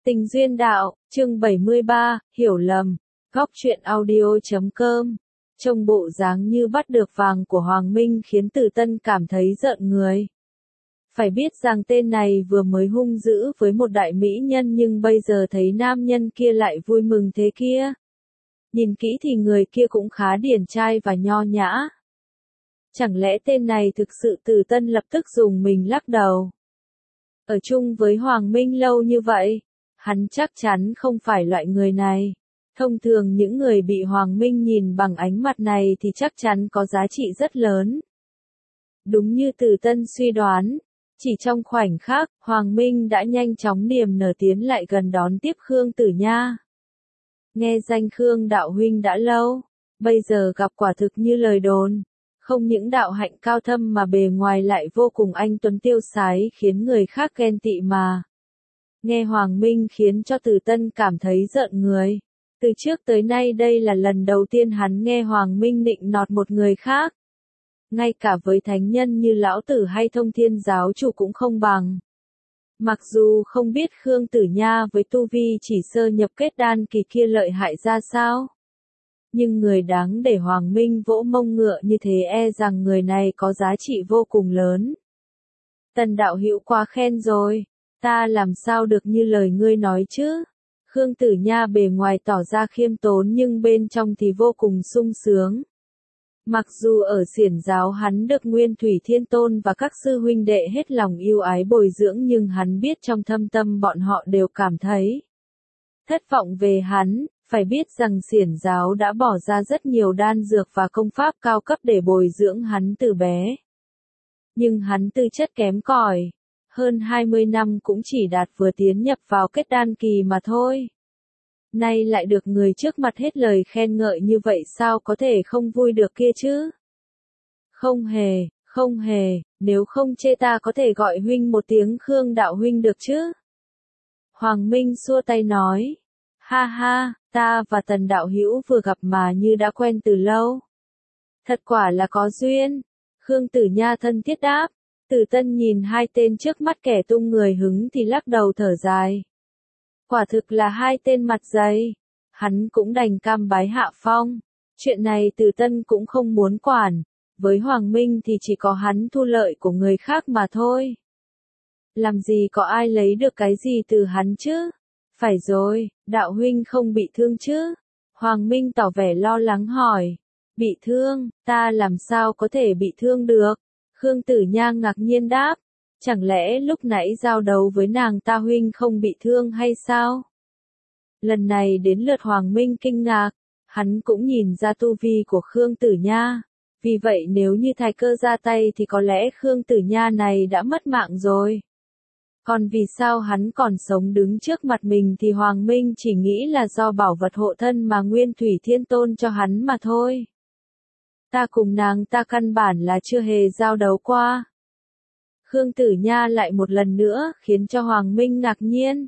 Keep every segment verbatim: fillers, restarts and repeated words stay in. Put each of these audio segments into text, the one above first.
Tình duyên đạo, chương bảy mươi ba, hiểu lầm, góc truyện audio chấm com. Trông bộ dáng như bắt được vàng của Hoàng Minh khiến Tử Tân cảm thấy rợn người. Phải biết rằng tên này vừa mới hung dữ với một đại mỹ nhân nhưng bây giờ thấy nam nhân kia lại vui mừng thế kia. Nhìn kỹ thì người kia cũng khá điển trai và nho nhã. Chẳng lẽ tên này thực sự? Tử Tân lập tức dùng mình lắc đầu. Ở chung với Hoàng Minh lâu như vậy, hắn chắc chắn không phải loại người này. Thông thường những người bị Hoàng Minh nhìn bằng ánh mặt này thì chắc chắn có giá trị rất lớn. Đúng như Tử Tân suy đoán, chỉ trong khoảnh khắc, Hoàng Minh đã nhanh chóng niềm nở tiến lại gần đón tiếp Khương Tử Nha. Nghe danh Khương đạo huynh đã lâu, bây giờ gặp quả thực như lời đồn. Không những đạo hạnh cao thâm mà bề ngoài lại vô cùng anh tuấn tiêu sái khiến người khác ghen tị mà. Nghe Hoàng Minh khiến cho Tử Tân cảm thấy rợn người. Từ trước tới nay đây là lần đầu tiên hắn nghe Hoàng Minh nịnh nọt một người khác. Ngay cả với thánh nhân như Lão Tử hay Thông Thiên giáo chủ cũng không bằng. Mặc dù không biết Khương Tử Nha với tu vi chỉ sơ nhập kết đan kỳ kia lợi hại ra sao. Nhưng người đáng để Hoàng Minh vỗ mông ngựa như thế e rằng người này có giá trị vô cùng lớn. Tần đạo hữu quá khen rồi, ta làm sao được như lời ngươi nói chứ? Khương Tử Nha bề ngoài tỏ ra khiêm tốn nhưng bên trong thì vô cùng sung sướng. Mặc dù ở xiển giáo hắn được Nguyên Thủy Thiên Tôn và các sư huynh đệ hết lòng yêu ái bồi dưỡng nhưng hắn biết trong thâm tâm bọn họ đều cảm thấy thất vọng về hắn. Phải biết rằng xiển giáo đã bỏ ra rất nhiều đan dược và công pháp cao cấp để bồi dưỡng hắn từ bé. Nhưng hắn tư chất kém cỏi, hơn hai mươi năm cũng chỉ đạt vừa tiến nhập vào kết đan kỳ mà thôi. Nay lại được người trước mặt hết lời khen ngợi như vậy sao có thể không vui được kia chứ? Không hề, không hề, nếu không chê ta có thể gọi huynh một tiếng Khương đạo huynh được chứ? Hoàng Minh xua tay nói. Ha ha, ta và Tần đạo hữu vừa gặp mà như đã quen từ lâu. Thật quả là có duyên. Khương Tử Nha thân thiết đáp. Tử Tân nhìn hai tên trước mắt kẻ tung người hứng thì lắc đầu thở dài. Quả thực là hai tên mặt dày. Hắn cũng đành cam bái hạ phong. Chuyện này Tử Tân cũng không muốn quản. Với Hoàng Minh thì chỉ có hắn thu lợi của người khác mà thôi. Làm gì có ai lấy được cái gì từ hắn chứ? Phải rồi, đạo huynh không bị thương chứ? Hoàng Minh tỏ vẻ lo lắng hỏi. Bị thương, ta làm sao có thể bị thương được? Khương Tử Nha ngạc nhiên đáp. Chẳng lẽ lúc nãy giao đấu với nàng ta huynh không bị thương hay sao? Lần này đến lượt Hoàng Minh kinh ngạc. Hắn cũng nhìn ra tu vi của Khương Tử Nha. Vì vậy nếu như Thái Cơ ra tay thì có lẽ Khương Tử Nha này đã mất mạng rồi. Còn vì sao hắn còn sống đứng trước mặt mình thì Hoàng Minh chỉ nghĩ là do bảo vật hộ thân mà Nguyên Thủy Thiên Tôn cho hắn mà thôi. Ta cùng nàng ta căn bản là chưa hề giao đấu qua. Khương Tử Nha lại một lần nữa khiến cho Hoàng Minh ngạc nhiên.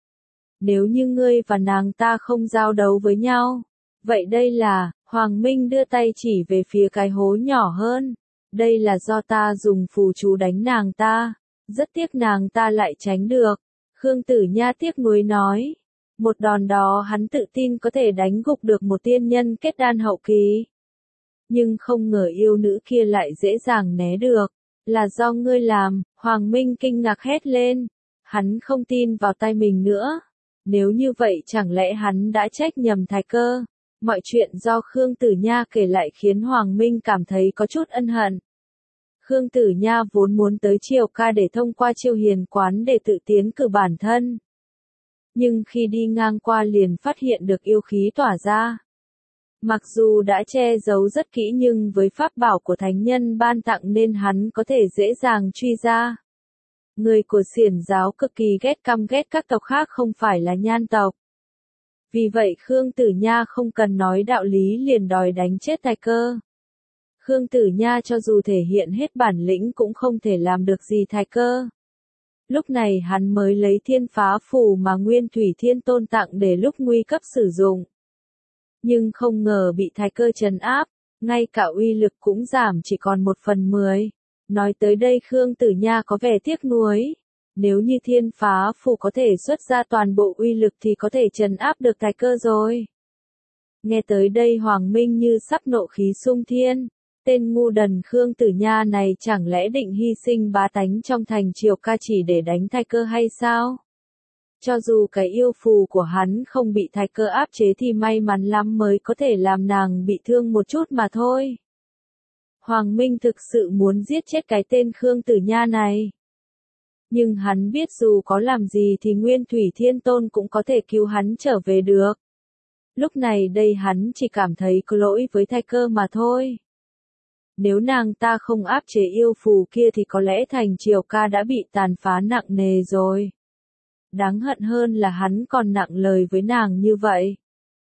Nếu như ngươi và nàng ta không giao đấu với nhau, vậy đây là, Hoàng Minh đưa tay chỉ về phía cái hố nhỏ hơn. Đây là do ta dùng phù chú đánh nàng ta. Rất tiếc nàng ta lại tránh được. Khương Tử Nha tiếc nuối nói. Một đòn đó hắn tự tin có thể đánh gục được một tiên nhân kết đan hậu kỳ. Nhưng không ngờ yêu nữ kia lại dễ dàng né được. Là do ngươi làm, Hoàng Minh kinh ngạc hét lên. Hắn không tin vào tay mình nữa. Nếu như vậy chẳng lẽ hắn đã trách nhầm Thái Cơ. Mọi chuyện do Khương Tử Nha kể lại khiến Hoàng Minh cảm thấy có chút ân hận. Khương Tử Nha vốn muốn tới Triều Ca để thông qua Chiêu Hiền quán để tự tiến cử bản thân. Nhưng khi đi ngang qua liền phát hiện được yêu khí tỏa ra. Mặc dù đã che giấu rất kỹ nhưng với pháp bảo của thánh nhân ban tặng nên hắn có thể dễ dàng truy ra. Người của xiển giáo cực kỳ ghét căm ghét các tộc khác không phải là nhan tộc. Vì vậy Khương Tử Nha không cần nói đạo lý liền đòi đánh chết Thái Cơ. Khương Tử Nha cho dù thể hiện hết bản lĩnh cũng không thể làm được gì Thái Cơ. Lúc này hắn mới lấy Thiên Phá Phù mà Nguyên Thủy Thiên Tôn tặng để lúc nguy cấp sử dụng. Nhưng không ngờ bị Thái Cơ trấn áp, ngay cả uy lực cũng giảm chỉ còn một phần mười. Nói tới đây Khương Tử Nha có vẻ tiếc nuối. Nếu như thiên phá phù có thể xuất ra toàn bộ uy lực thì có thể trấn áp được Thái Cơ rồi. Nghe tới đây Hoàng Minh như sắp nộ khí xung thiên. Tên ngu đần Khương Tử Nha này chẳng lẽ định hy sinh bá tánh trong thành Triều Ca chỉ để đánh Thái Cơ hay sao? Cho dù cái yêu phù của hắn không bị Thái Cơ áp chế thì may mắn lắm mới có thể làm nàng bị thương một chút mà thôi. Hoàng Minh thực sự muốn giết chết cái tên Khương Tử Nha này. Nhưng hắn biết dù có làm gì thì Nguyên Thủy Thiên Tôn cũng có thể cứu hắn trở về được. Lúc này đây hắn chỉ cảm thấy có lỗi với Thái Cơ mà thôi. Nếu nàng ta không áp chế yêu phù kia thì có lẽ thành Triều Ca đã bị tàn phá nặng nề rồi. Đáng hận hơn là hắn còn nặng lời với nàng như vậy.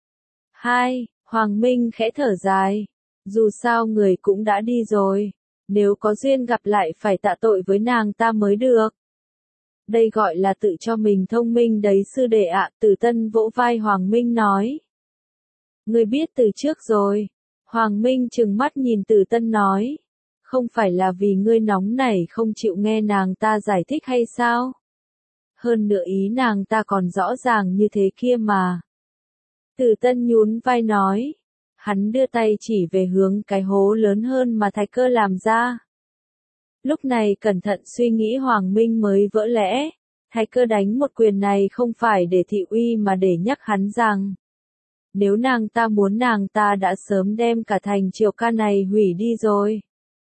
Hai, Hoàng Minh khẽ thở dài. Dù sao người cũng đã đi rồi. Nếu có duyên gặp lại phải tạ tội với nàng ta mới được. Đây gọi là tự cho mình thông minh đấy sư đệ ạ. Tử Tân vỗ vai Hoàng Minh nói. Ngươi biết từ trước rồi. Hoàng Minh trừng mắt nhìn Tử Tân nói. Không phải là vì ngươi nóng nảy không chịu nghe nàng ta giải thích hay sao? Hơn nữa ý nàng ta còn rõ ràng như thế kia mà. Tử Tân nhún vai nói. Hắn đưa tay chỉ về hướng cái hố lớn hơn mà Thái Cơ làm ra. Lúc này cẩn thận suy nghĩ Hoàng Minh mới vỡ lẽ. Thái Cơ đánh một quyền này không phải để thị uy mà để nhắc hắn rằng. Nếu nàng ta muốn nàng ta đã sớm đem cả thành Triều Ca này hủy đi rồi.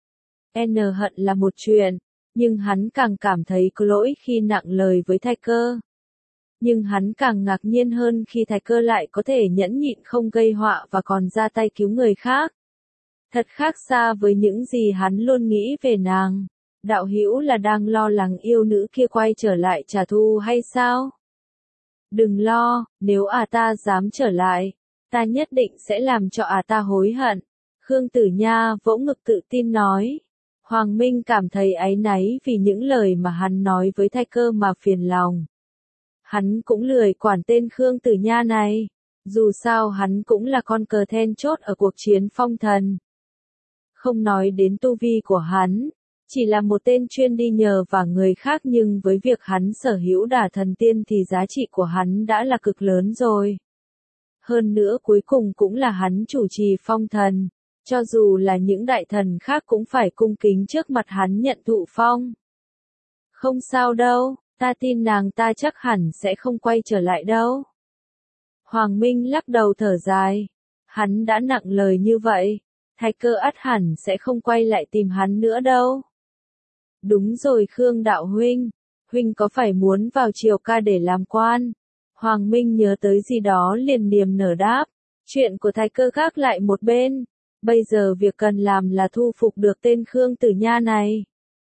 N hận là một chuyện, nhưng hắn càng cảm thấy có lỗi khi nặng lời với Thái Cơ. Nhưng hắn càng ngạc nhiên hơn khi Thái Cơ lại có thể nhẫn nhịn không gây họa và còn ra tay cứu người khác. Thật khác xa với những gì hắn luôn nghĩ về nàng. Đạo hữu là đang lo lắng yêu nữ kia quay trở lại trả thù hay sao? Đừng lo, nếu à ta dám trở lại, ta nhất định sẽ làm cho à ta hối hận. Khương Tử Nha vỗ ngực tự tin nói. Hoàng Minh cảm thấy áy náy vì những lời mà hắn nói với Thái Cơ mà phiền lòng. Hắn cũng lười quản tên Khương Tử Nha này. Dù sao hắn cũng là con cờ then chốt ở cuộc chiến phong thần. Không nói đến tu vi của hắn. Chỉ là một tên chuyên đi nhờ và người khác nhưng với việc hắn sở hữu đả thần tiên thì giá trị của hắn đã là cực lớn rồi. Hơn nữa cuối cùng cũng là hắn chủ trì phong thần. Cho dù là những đại thần khác cũng phải cung kính trước mặt hắn nhận thụ phong. Không sao đâu, ta tin nàng ta chắc hẳn sẽ không quay trở lại đâu. Hoàng Minh lắc đầu thở dài. Hắn đã nặng lời như vậy. Thái Cơ ắt hẳn sẽ không quay lại tìm hắn nữa đâu. Đúng rồi Khương đạo huynh. Huynh có phải muốn vào Triều Ca để làm quan? Hoàng Minh nhớ tới gì đó liền niềm nở đáp. Chuyện của Thái Cơ gác lại một bên. Bây giờ việc cần làm là thu phục được tên Khương Tử Nha này.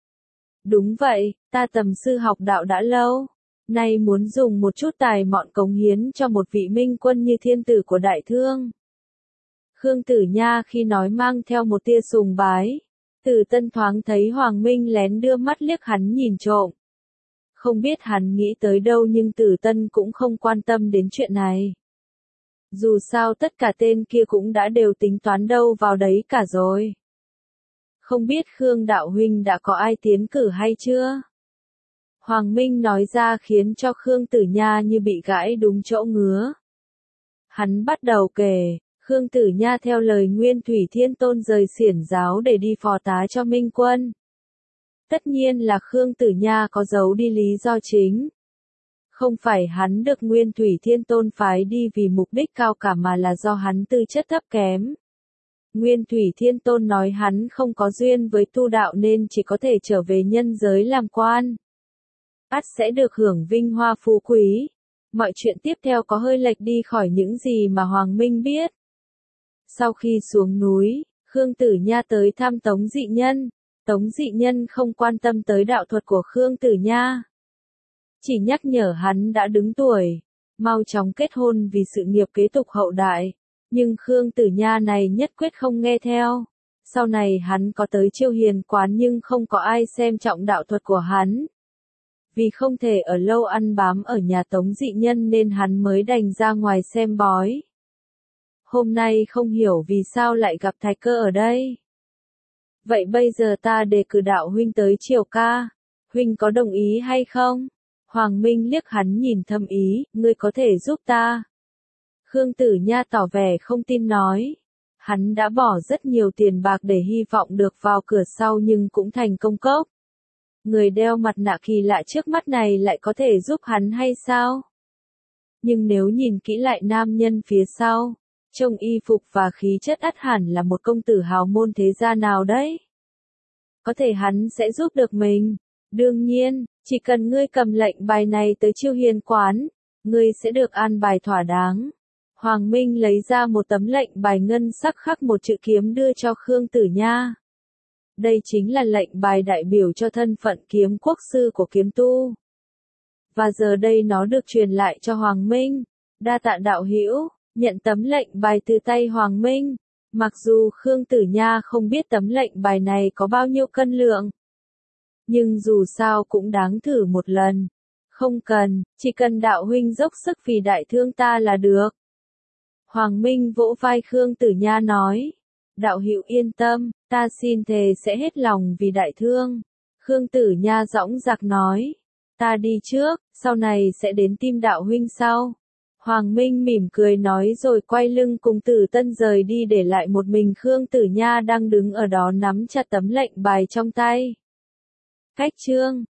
Đúng vậy, ta tầm sư học đạo đã lâu. Nay muốn dùng một chút tài mọn cống hiến cho một vị minh quân như thiên tử của Đại Thương. Khương Tử Nha khi nói mang theo một tia sùng bái. Tử Tân thoáng thấy Hoàng Minh lén đưa mắt liếc hắn nhìn trộm. Không biết hắn nghĩ tới đâu nhưng Tử Tân cũng không quan tâm đến chuyện này. Dù sao tất cả tên kia cũng đã đều tính toán đâu vào đấy cả rồi. Không biết Khương đạo huynh đã có ai tiến cử hay chưa? Hoàng Minh nói ra khiến cho Khương Tử Nha như bị gãi đúng chỗ ngứa. Hắn bắt đầu kể, Khương Tử Nha theo lời Nguyên Thủy Thiên Tôn rời Xiển giáo để đi phò tá cho Minh Quân. Tất nhiên là Khương Tử Nha có giấu đi lý do chính. Không phải hắn được Nguyên Thủy Thiên Tôn phái đi vì mục đích cao cả mà là do hắn tư chất thấp kém. Nguyên Thủy Thiên Tôn nói hắn không có duyên với tu đạo nên chỉ có thể trở về nhân giới làm quan. Ắt sẽ được hưởng vinh hoa phú quý. Mọi chuyện tiếp theo có hơi lệch đi khỏi những gì mà Hoàng Minh biết. Sau khi xuống núi, Khương Tử Nha tới thăm Tống Dị Nhân. Tống Dị Nhân không quan tâm tới đạo thuật của Khương Tử Nha. Chỉ nhắc nhở hắn đã đứng tuổi, mau chóng kết hôn vì sự nghiệp kế tục hậu đại. Nhưng Khương Tử Nha này nhất quyết không nghe theo. Sau này hắn có tới Chiêu Hiền quán nhưng không có ai xem trọng đạo thuật của hắn. Vì không thể ở lâu ăn bám ở nhà Tống Dị Nhân nên hắn mới đành ra ngoài xem bói. Hôm nay không hiểu vì sao lại gặp Thái Cơ ở đây. Vậy bây giờ ta đề cử đạo huynh tới Triều Ca. huynh có đồng ý hay không? Hoàng Minh liếc hắn nhìn thâm ý, ngươi có thể giúp ta. Khương Tử Nha tỏ vẻ không tin nói. Hắn đã bỏ rất nhiều tiền bạc để hy vọng được vào cửa sau nhưng cũng thành công cốc. Người đeo mặt nạ kỳ lạ trước mắt này lại có thể giúp hắn hay sao? Nhưng nếu nhìn kỹ lại nam nhân phía sau, trông y phục và khí chất ắt hẳn là một công tử hào môn thế gia nào đấy. Có thể hắn sẽ giúp được mình. Đương nhiên, chỉ cần ngươi cầm lệnh bài này tới Chiêu Hiền quán, ngươi sẽ được an bài thỏa đáng. Hoàng Minh lấy ra một tấm lệnh bài ngân sắc khắc một chữ kiếm đưa cho Khương Tử Nha. Đây chính là lệnh bài đại biểu cho thân phận kiếm quốc sư của kiếm tu. Và giờ đây nó được truyền lại cho Hoàng Minh. Đa tạ đạo hữu, nhận tấm lệnh bài từ tay Hoàng Minh. Mặc dù Khương Tử Nha không biết tấm lệnh bài này có bao nhiêu cân lượng, nhưng dù sao cũng đáng thử một lần. Không cần, chỉ cần đạo huynh dốc sức vì đại thương ta là được. Hoàng Minh vỗ vai Khương Tử Nha nói. Đạo hữu yên tâm, ta xin thề sẽ hết lòng vì đại thương. Khương Tử Nha dõng dạc nói. Ta đi trước, sau này sẽ đến tìm đạo huynh sau. Hoàng Minh mỉm cười nói rồi quay lưng cùng Tử Tân rời đi để lại một mình Khương Tử Nha đang đứng ở đó nắm chặt tấm lệnh bài trong tay. Cách chương